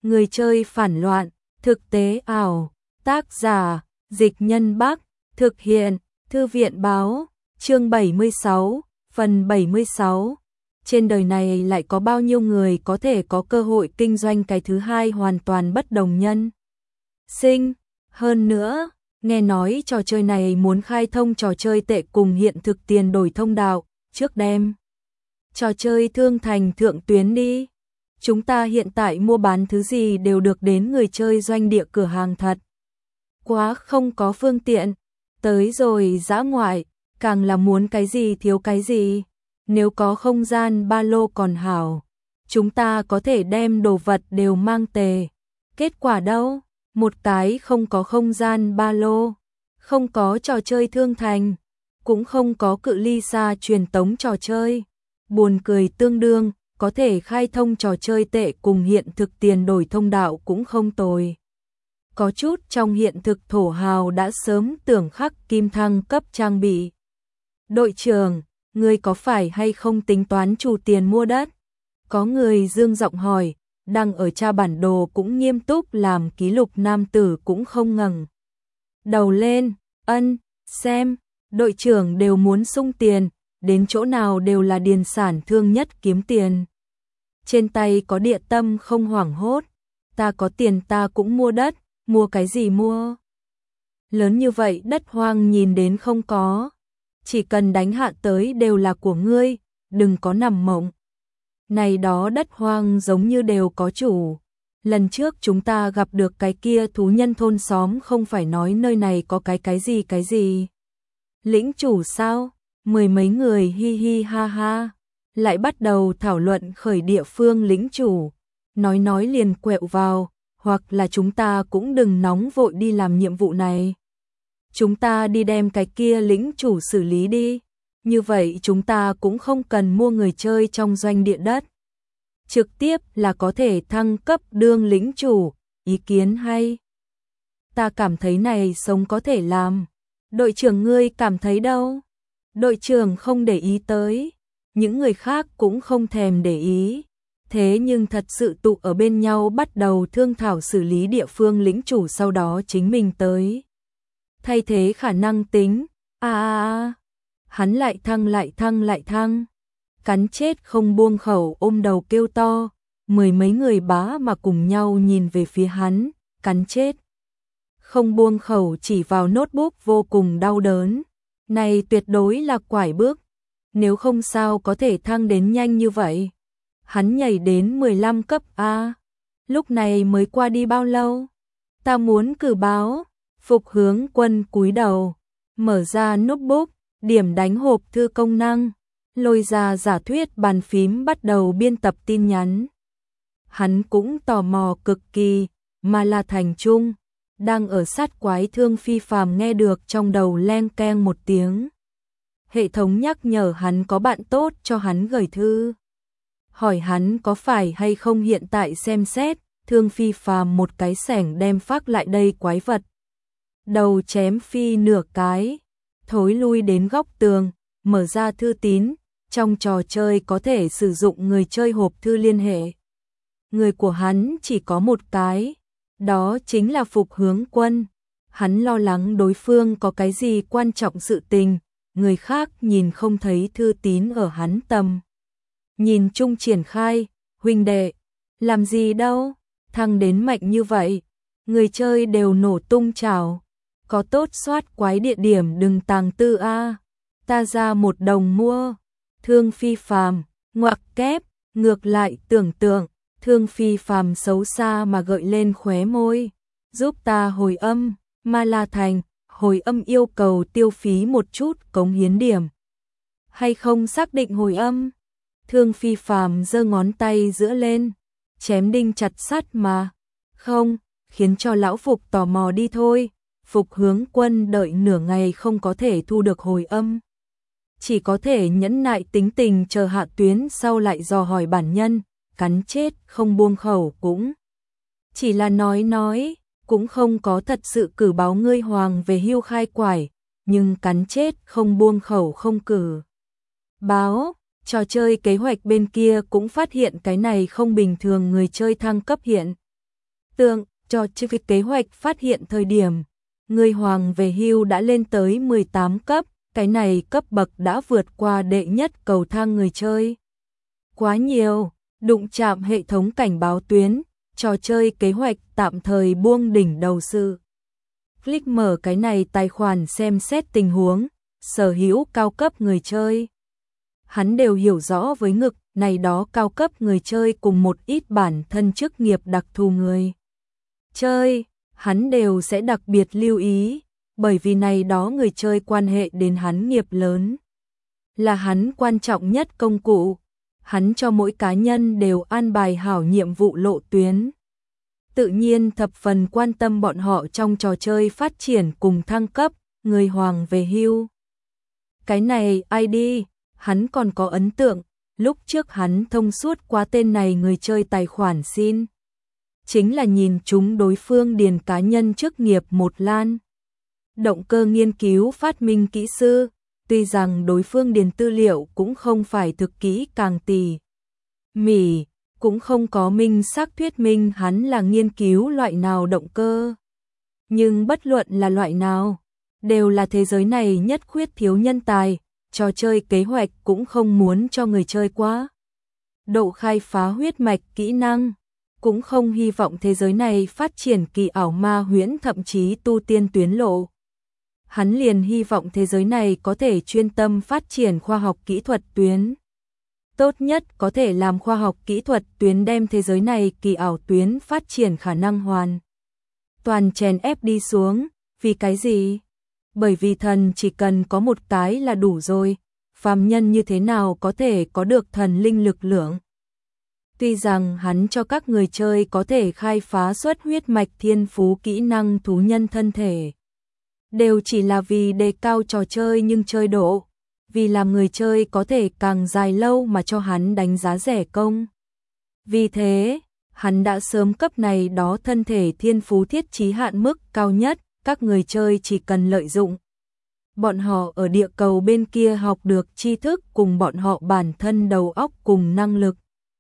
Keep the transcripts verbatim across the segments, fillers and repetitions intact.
Người chơi phản loạn, thực tế ảo, tác giả, Dịch Nhân Bắc, thực hiện, Thư viện báo, chương bảy mươi sáu, phần bảy mươi sáu. Trên đời này lại có bao nhiêu người có thể có cơ hội kinh doanh cái thứ hai hoàn toàn bất đồng nhân sinh. Hơn nữa, nghe nói trò chơi này muốn khai thông trò chơi tệ cùng hiện thực tiền đổi thông đạo, trước đem trò chơi thương thành thượng tuyến đi. Chúng ta hiện tại mua bán thứ gì đều được đến người chơi doanh địa cửa hàng thật. Quá không có phương tiện, tới rồi dã ngoại, càng là muốn cái gì thiếu cái gì. Nếu có không gian ba lô còn hảo, chúng ta có thể đem đồ vật đều mang tề. Kết quả đâu? Một cái không có không gian ba lô, không có trò chơi thương thành, cũng không có cự ly xa truyền tống trò chơi. Buồn cười tương đương, có thể khai thông trò chơi tệ cùng hiện thực tiền đổi thông đạo cũng không tồi. Có chút trong hiện thực thổ hào đã sớm tưởng khắc kim thăng cấp trang bị. Đội trưởng, ngươi có phải hay không tính toán trù tiền mua đất? Có người dương giọng hỏi, đang ở tra bản đồ cũng nghiêm túc làm ký lục nam tử cũng không ngẩng đầu lên, ân, xem, đội trưởng đều muốn sung tiền, đến chỗ nào đều là điền sản thương nhất kiếm tiền. Trên tay có địa tâm không hoảng hốt, ta có tiền ta cũng mua đất, mua cái gì mua? Lớn như vậy đất hoang nhìn đến không có, chỉ cần đánh hạ tới đều là của ngươi, đừng có nằm mộng. Này đó đất hoang giống như đều có chủ. Lần trước chúng ta gặp được cái kia thú nhân thôn xóm không phải nói nơi này có cái cái gì cái gì. Lĩnh chủ sao? Mười mấy người hi hi ha ha. Lại bắt đầu thảo luận khởi địa phương lĩnh chủ. Nói nói liền quẹo vào, hoặc là chúng ta cũng đừng nóng vội đi làm nhiệm vụ này. Chúng ta đi đem cái kia lĩnh chủ xử lý đi. Như vậy chúng ta cũng không cần mua người chơi trong doanh địa đất. Trực tiếp là có thể thăng cấp đương lĩnh chủ, ý kiến hay. Ta cảm thấy này sống có thể làm. Đội trưởng ngươi cảm thấy đâu? Đội trưởng không để ý tới. Những người khác cũng không thèm để ý. Thế nhưng thật sự tụ ở bên nhau bắt đầu thương thảo xử lý địa phương lĩnh chủ sau đó chính mình tới. Thay thế khả năng tính. À à à. Hắn lại thăng lại thăng lại thăng. Cắn chết không buông khẩu ôm đầu kêu to. Mười mấy người bá mà cùng nhau nhìn về phía hắn. Cắn chết. Không buông khẩu chỉ vào notebook vô cùng đau đớn. Này tuyệt đối là quải bước. Nếu không sao có thể thăng đến nhanh như vậy. Hắn nhảy đến mười lăm cấp A. Lúc này mới qua đi bao lâu? Ta muốn cử báo. Phục Hướng Quân cúi đầu. Mở ra notebook. Điểm đánh hộp thư công năng, lôi ra giả thuyết bàn phím bắt đầu biên tập tin nhắn. Hắn cũng tò mò cực kỳ, mà là Thành Trung, đang ở sát quái thương phi phàm nghe được trong đầu leng keng một tiếng. Hệ thống nhắc nhở hắn có bạn tốt cho hắn gửi thư. Hỏi hắn có phải hay không hiện tại xem xét, thương phi phàm một cái sẻng đem phát lại đây quái vật. Đầu chém phi nửa cái. Thối lui đến góc tường, mở ra thư tín, trong trò chơi có thể sử dụng người chơi hộp thư liên hệ. Người của hắn chỉ có một cái, đó chính là Phục Hướng Quân. Hắn lo lắng đối phương có cái gì quan trọng sự tình, người khác nhìn không thấy thư tín ở hắn tầm. Nhìn chung triển khai, huynh đệ, làm gì đâu, thăng đến mạnh như vậy, người chơi đều nổ tung chào. Có tốt soát quái địa điểm đừng tàng tư a. Ta ra một đồng mua. Thương phi phàm, ngoặc kép, ngược lại tưởng tượng, thương phi phàm xấu xa mà gợi lên khóe môi. Giúp ta hồi âm, Ma La Thành, hồi âm yêu cầu tiêu phí một chút cống hiến điểm. Hay không xác định hồi âm? Thương phi phàm giơ ngón tay giữa lên, chém đinh chặt sắt mà. Không, khiến cho lão Phục tò mò đi thôi. Phục Hướng Quân đợi nửa ngày không có thể thu được hồi âm. Chỉ có thể nhẫn nại tính tình chờ hạ tuyến sau lại dò hỏi bản nhân, cắn chết không buông khẩu cũng. Chỉ là nói nói, cũng không có thật sự cử báo ngươi hoàng về hưu khai quải, nhưng cắn chết không buông khẩu không cử. Báo, trò chơi kế hoạch bên kia cũng phát hiện cái này không bình thường người chơi thăng cấp hiện. Tượng, cho chư việc kế hoạch phát hiện thời điểm, người hoàng về hưu đã lên tới mười tám cấp, cái này cấp bậc đã vượt qua đệ nhất cầu thang người chơi. Quá nhiều, đụng chạm hệ thống cảnh báo tuyến, trò chơi kế hoạch tạm thời buông đỉnh đầu sự. Click mở cái này tài khoản xem xét tình huống, sở hữu cao cấp người chơi. Hắn đều hiểu rõ với ngực, này đó cao cấp người chơi cùng một ít bản thân chức nghiệp đặc thù người chơi, hắn đều sẽ đặc biệt lưu ý, bởi vì này đó người chơi quan hệ đến hắn nghiệp lớn. Là hắn quan trọng nhất công cụ, hắn cho mỗi cá nhân đều an bài hảo nhiệm vụ lộ tuyến. Tự nhiên thập phần quan tâm bọn họ trong trò chơi phát triển cùng thăng cấp, người hoàng về hưu. Cái này i đê, hắn còn có ấn tượng, lúc trước hắn thông suốt qua tên này người chơi tài khoản xin. Chính là nhìn chúng đối phương điền cá nhân chức nghiệp một lan. Động cơ nghiên cứu phát minh kỹ sư, tuy rằng đối phương điền tư liệu cũng không phải thực kỹ càng tỉ mỉ, cũng không có minh xác thuyết minh hắn là nghiên cứu loại nào động cơ. Nhưng bất luận là loại nào, đều là thế giới này nhất khuyết thiếu nhân tài, trò chơi kế hoạch cũng không muốn cho người chơi quá. Độ khai phá huyết mạch kỹ năng, cũng không hy vọng thế giới này phát triển kỳ ảo ma huyễn thậm chí tu tiên tuyến lộ. Hắn liền hy vọng thế giới này có thể chuyên tâm phát triển khoa học kỹ thuật tuyến. Tốt nhất có thể làm khoa học kỹ thuật tuyến đem thế giới này kỳ ảo tuyến phát triển khả năng hoàn toàn chèn ép đi xuống, vì cái gì? Bởi vì thần chỉ cần có một cái là đủ rồi, phàm nhân như thế nào có thể có được thần linh lực lượng. Tuy rằng hắn cho các người chơi có thể khai phá xuất huyết mạch thiên phú kỹ năng thú nhân thân thể, đều chỉ là vì đề cao trò chơi nhưng chơi độ, vì làm người chơi có thể càng dài lâu mà cho hắn đánh giá rẻ công. Vì thế, hắn đã sớm cấp này đó thân thể thiên phú thiết trí hạn mức cao nhất, các người chơi chỉ cần lợi dụng. Bọn họ ở địa cầu bên kia học được tri thức cùng bọn họ bản thân đầu óc cùng năng lực.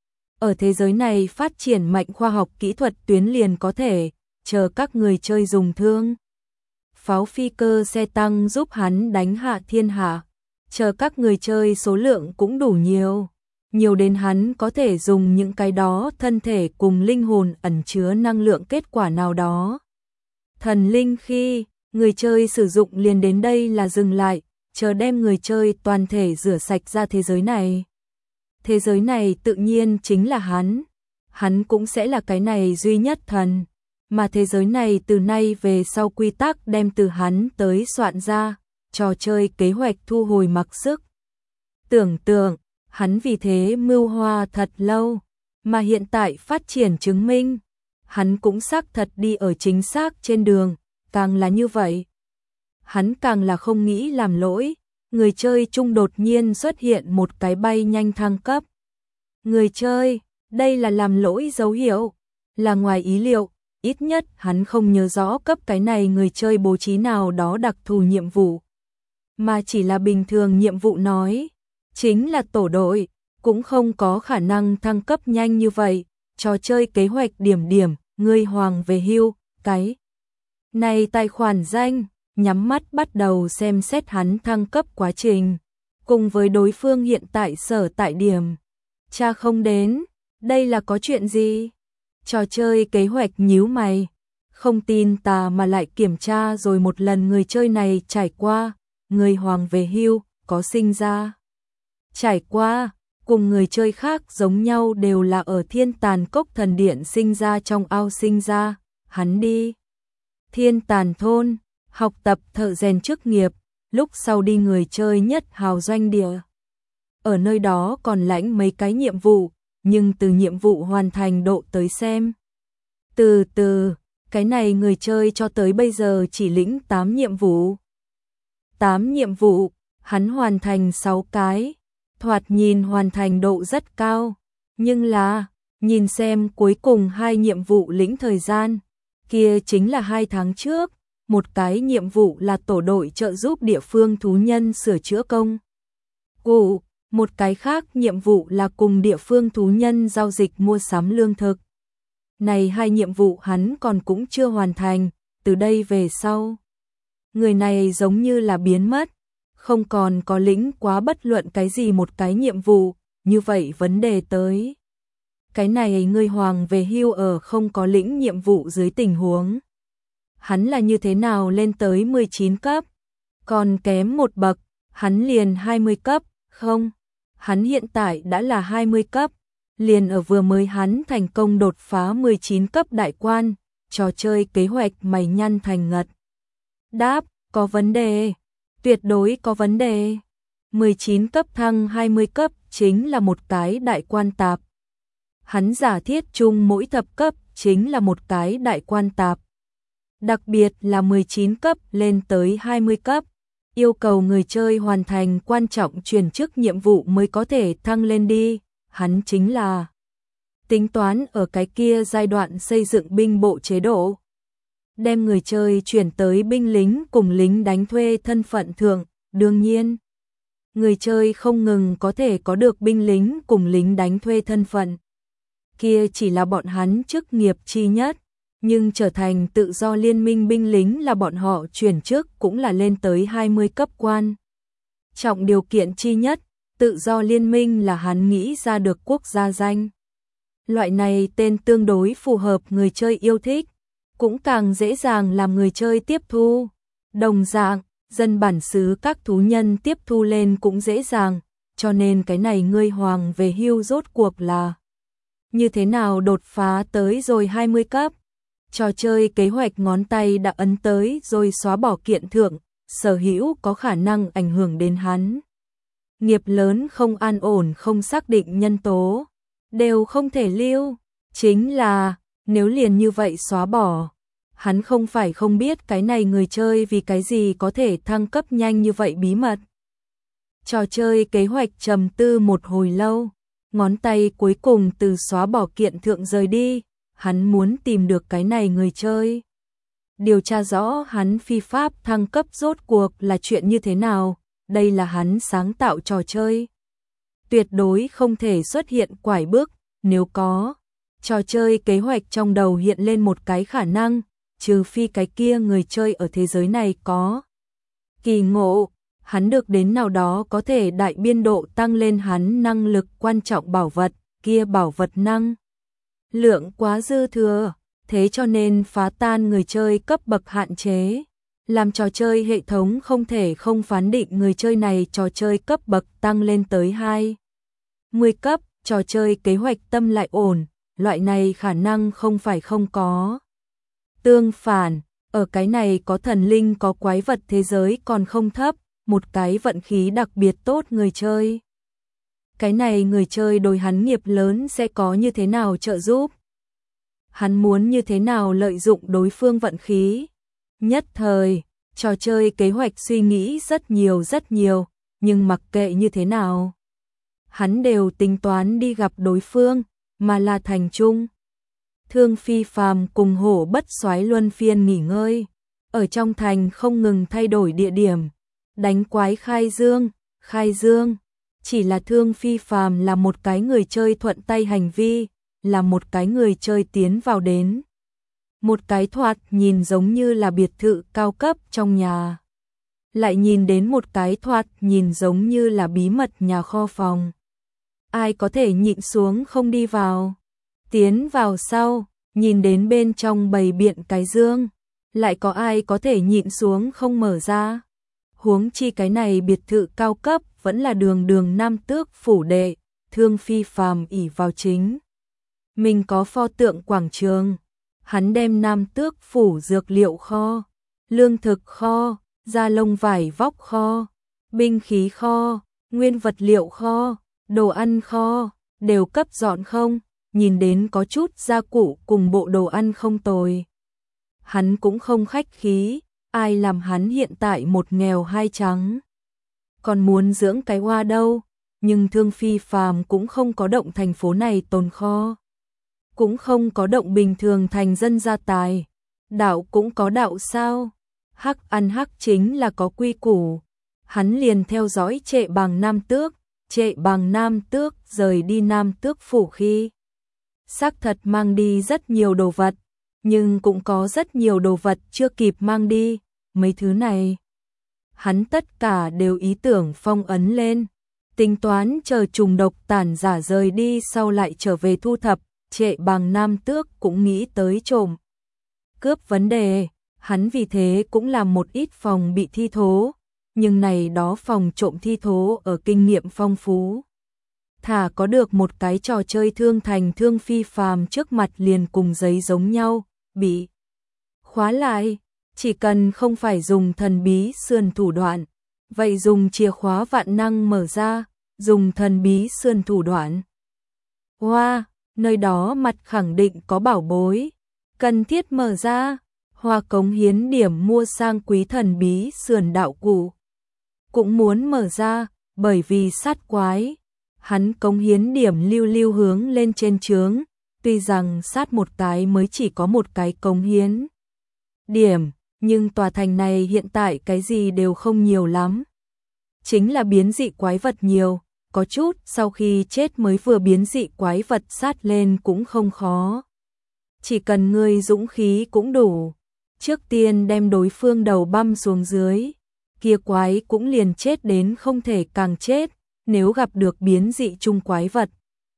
Ở thế giới này phát triển mạnh khoa học kỹ thuật tuyến liền có thể, chờ các người chơi dùng thương. Pháo phi cơ xe tăng giúp hắn đánh hạ thiên hạ, chờ các người chơi số lượng cũng đủ nhiều. Nhiều đến hắn có thể dùng những cái đó thân thể cùng linh hồn ẩn chứa năng lượng kết quả nào đó. Thần linh khi người chơi sử dụng liền đến đây là dừng lại, chờ đem người chơi toàn thể rửa sạch ra thế giới này. Thế giới này tự nhiên chính là hắn, hắn cũng sẽ là cái này duy nhất thần, mà thế giới này từ nay về sau quy tắc đem từ hắn tới soạn ra, trò chơi kế hoạch thu hồi mặc sức. Tưởng tượng, hắn vì thế mưu hoa thật lâu, mà hiện tại phát triển chứng minh, hắn cũng xác thật đi ở chính xác trên đường, càng là như vậy. Hắn càng là không nghĩ làm lỗi, người chơi chung đột nhiên xuất hiện một cái bay nhanh thăng cấp. Người chơi, đây là làm lỗi dấu hiệu, là ngoài ý liệu, ít nhất hắn không nhớ rõ cấp cái này người chơi bố trí nào đó đặc thù nhiệm vụ, mà chỉ là bình thường nhiệm vụ nói, chính là tổ đội, cũng không có khả năng thăng cấp nhanh như vậy, trò chơi kế hoạch điểm điểm, người hoàng về hưu, cái này tài khoản danh, nhắm mắt bắt đầu xem xét hắn thăng cấp quá trình, cùng với đối phương hiện tại sở tại điểm. Cha không đến, đây là có chuyện gì? Trò chơi kế hoạch nhíu mày, không tin tà mà lại kiểm tra rồi một lần người chơi này trải qua, người hoàng về hưu, có sinh ra. Trải qua, cùng người chơi khác giống nhau đều là ở thiên tàn cốc thần điện sinh ra trong ao sinh ra, hắn đi. Thiên tàn thôn, học tập thợ rèn chức nghiệp, lúc sau đi người chơi nhất hào doanh địa. Ở nơi đó còn lãnh mấy cái nhiệm vụ, nhưng từ nhiệm vụ hoàn thành độ tới xem. Từ từ, cái này người chơi cho tới bây giờ chỉ lĩnh tám nhiệm vụ. tám nhiệm vụ, hắn hoàn thành sáu cái, thoạt nhìn hoàn thành độ rất cao, nhưng là, nhìn xem cuối cùng hai nhiệm vụ lĩnh thời gian, kia chính là hai tháng trước, một cái nhiệm vụ là tổ đội trợ giúp địa phương thú nhân sửa chữa công cụ, một cái khác nhiệm vụ là cùng địa phương thú nhân giao dịch mua sắm lương thực. Này hai nhiệm vụ hắn còn cũng chưa hoàn thành, từ đây về sau. Người này giống như là biến mất, không còn có lĩnh quá bất luận cái gì một cái nhiệm vụ, như vậy vấn đề tới. Cái này ngươi hoàng về hưu ở không có lĩnh nhiệm vụ dưới tình huống. Hắn là như thế nào lên tới mười chín cấp, còn kém một bậc, hắn liền hai mươi cấp, không, hắn hiện tại đã là hai mươi cấp, liền ở vừa mới hắn thành công đột phá mười chín cấp đại quan, trò chơi kế hoạch mày nhăn thành ngật. Đáp, có vấn đề, tuyệt đối có vấn đề. mười chín cấp thăng hai mươi cấp chính là một cái đại quan tạp. Hắn giả thiết chung mỗi thập cấp chính là một cái đại quan tạp. Đặc biệt là mười chín cấp lên tới hai mươi cấp, yêu cầu người chơi hoàn thành quan trọng chuyển chức nhiệm vụ mới có thể thăng lên đi, hắn chính là tính toán ở cái kia giai đoạn xây dựng binh bộ chế độ, đem người chơi chuyển tới binh lính cùng lính đánh thuê thân phận thượng, đương nhiên, người chơi không ngừng có thể có được binh lính cùng lính đánh thuê thân phận. Kia chỉ là bọn hắn chức nghiệp chi nhất, nhưng trở thành tự do liên minh binh lính là bọn họ chuyển chức cũng là lên tới hai mươi cấp quan. Trọng điều kiện chi nhất, tự do liên minh là hắn nghĩ ra được quốc gia danh. Loại này tên tương đối phù hợp người chơi yêu thích, cũng càng dễ dàng làm người chơi tiếp thu. Đồng dạng, dân bản xứ các thú nhân tiếp thu lên cũng dễ dàng, cho nên cái này ngươi hoàng về hưu rốt cuộc là như thế nào đột phá tới rồi hai mươi cấp. Trò chơi kế hoạch ngón tay đã ấn tới rồi xóa bỏ kiện thượng, sở hữu có khả năng ảnh hưởng đến hắn. Nghiệp lớn không an ổn không xác định nhân tố, đều không thể lưu, chính là nếu liền như vậy xóa bỏ. Hắn không phải không biết cái này người chơi vì cái gì có thể thăng cấp nhanh như vậy bí mật. Trò chơi kế hoạch trầm tư một hồi lâu, ngón tay cuối cùng từ xóa bỏ kiện thượng rời đi, hắn muốn tìm được cái này người chơi. Điều tra rõ hắn phi pháp thăng cấp rốt cuộc là chuyện như thế nào, đây là hắn sáng tạo trò chơi. Tuyệt đối không thể xuất hiện quải bước, nếu có, trò chơi kế hoạch trong đầu hiện lên một cái khả năng, trừ phi cái kia người chơi ở thế giới này có kỳ ngộ, hắn được đến nào đó có thể đại biên độ tăng lên hắn năng lực quan trọng bảo vật, kia bảo vật năng lượng quá dư thừa, thế cho nên phá tan người chơi cấp bậc hạn chế, làm trò chơi hệ thống không thể không phán định người chơi này trò chơi cấp bậc tăng lên tới hai mươi cấp, trò chơi kế hoạch tâm lại ổn, loại này khả năng không phải không có. Tương phản, ở cái này có thần linh có quái vật thế giới còn không thấp, một cái vận khí đặc biệt tốt người chơi. Cái này người chơi đối hắn nghiệp lớn sẽ có như thế nào trợ giúp? Hắn muốn như thế nào lợi dụng đối phương vận khí? Nhất thời, trò chơi kế hoạch suy nghĩ rất nhiều rất nhiều, nhưng mặc kệ như thế nào, hắn đều tính toán đi gặp đối phương, mà là thành trung. Thương Phi Phàm cùng Hổ Bất Soái luân phiên nghỉ ngơi, ở trong thành không ngừng thay đổi địa điểm, đánh quái khai dương, khai dương, chỉ là Thương Phi Phàm là một cái người chơi thuận tay hành vi, là một cái người chơi tiến vào đến. Một cái thoạt nhìn giống như là biệt thự cao cấp trong nhà, lại nhìn đến một cái thoạt nhìn giống như là bí mật nhà kho phòng. Ai có thể nhịn xuống không đi vào? Tiến vào sau, nhìn đến bên trong bày biện cái dương, lại có ai có thể nhịn xuống không mở ra? Huống chi cái này biệt thự cao cấp vẫn là đường đường Nam Tước phủ đệ, Thương Phi Phàm ỷ vào chính. Mình có pho tượng quảng trường, hắn đem Nam Tước phủ dược liệu kho, lương thực kho, da lông vải vóc kho, binh khí kho, nguyên vật liệu kho, đồ ăn kho, đều cấp dọn không, nhìn đến có chút gia cụ cùng bộ đồ ăn không tồi. Hắn cũng không khách khí, ai làm hắn hiện tại một nghèo hai trắng. Còn muốn dưỡng cái hoa đâu, nhưng Thương Phi Phàm cũng không có động thành phố này tồn kho. Cũng không có động bình thường thành dân gia tài. Đạo cũng có đạo sao? Hắc ăn hắc chính là có quy củ. Hắn liền theo dõi Trệ Bàng Nam Tước, Trệ Bàng Nam Tước rời đi Nam Tước phủ khi xác thật mang đi rất nhiều đồ vật, nhưng cũng có rất nhiều đồ vật chưa kịp mang đi, mấy thứ này. Hắn tất cả đều ý tưởng phong ấn lên, tính toán chờ trùng độc tàn giả rời đi sau lại trở về thu thập, Trệ Bàng Nam Tước cũng nghĩ tới trộm cướp vấn đề, hắn vì thế cũng làm một ít phòng bị thi thố, nhưng này đó phòng trộm thi thố ở kinh nghiệm phong phú. Thả có được một cái trò chơi thương thành thương phi phàm trước mặt liền cùng giấy giống nhau, bị khóa lại, chỉ cần không phải dùng thần bí sườn thủ đoạn, vậy dùng chìa khóa vạn năng mở ra, dùng thần bí sườn thủ đoạn. Hoa, wow, nơi đó mặt khẳng định có bảo bối, cần thiết mở ra, hoa cống hiến điểm mua sang quý thần bí sườn đạo cụ. Cũng muốn mở ra, bởi vì sát quái, hắn cống hiến điểm lưu lưu hướng lên trên trướng, tuy rằng sát một cái mới chỉ có một cái cống hiến điểm, nhưng tòa thành này hiện tại cái gì đều không nhiều lắm. Chính là biến dị quái vật nhiều, có chút sau khi chết mới vừa biến dị quái vật sát lên cũng không khó. Chỉ cần ngươi dũng khí cũng đủ, trước tiên đem đối phương đầu băm xuống dưới, kia quái cũng liền chết đến không thể càng chết, nếu gặp được biến dị chung quái vật.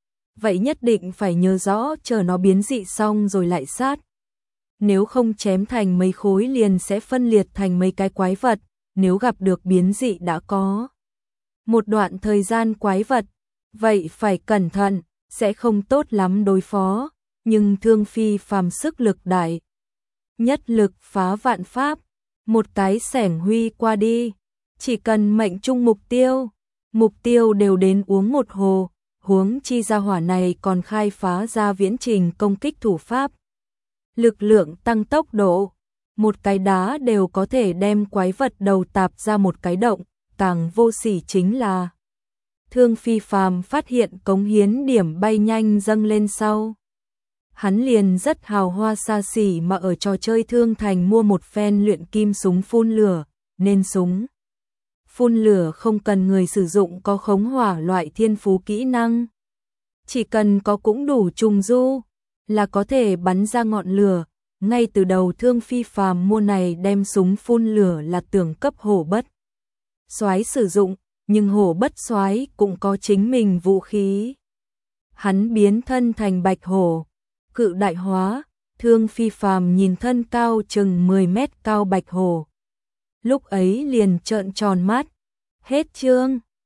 Vậy nhất định phải nhớ rõ chờ nó biến dị xong rồi lại sát. Nếu không chém thành mấy khối liền sẽ phân liệt thành mấy cái quái vật, nếu gặp được biến dị đã có một đoạn thời gian quái vật, vậy phải cẩn thận, sẽ không tốt lắm đối phó, nhưng thương phi phàm sức lực đại. Nhất lực phá vạn pháp, một cái xẻng huy qua đi, chỉ cần mệnh trung mục tiêu, mục tiêu đều đến uống một hồ, huống chi gia hỏa này còn khai phá ra viễn trình công kích thủ pháp. Lực lượng tăng tốc độ, một cái đá đều có thể đem quái vật đầu tạp ra một cái động, càng vô sỉ chính là thương phi phàm phát hiện cống hiến điểm bay nhanh dâng lên sau. Hắn liền rất hào hoa xa xỉ mà ở trò chơi thương thành mua một phen luyện kim súng phun lửa, nên súng phun lửa không cần người sử dụng có khống hỏa loại thiên phú kỹ năng. Chỉ cần có cũng đủ trùng du, là có thể bắn ra ngọn lửa. Ngay từ đầu thương phi phàm mua này đem súng phun lửa là tưởng cấp hổ bất soái sử dụng, nhưng hổ bất soái cũng có chính mình vũ khí. Hắn biến thân thành bạch hổ, cự đại hóa, thương phi phàm nhìn thân cao chừng mười mét cao bạch hổ. Lúc ấy liền trợn tròn mắt, hết chương.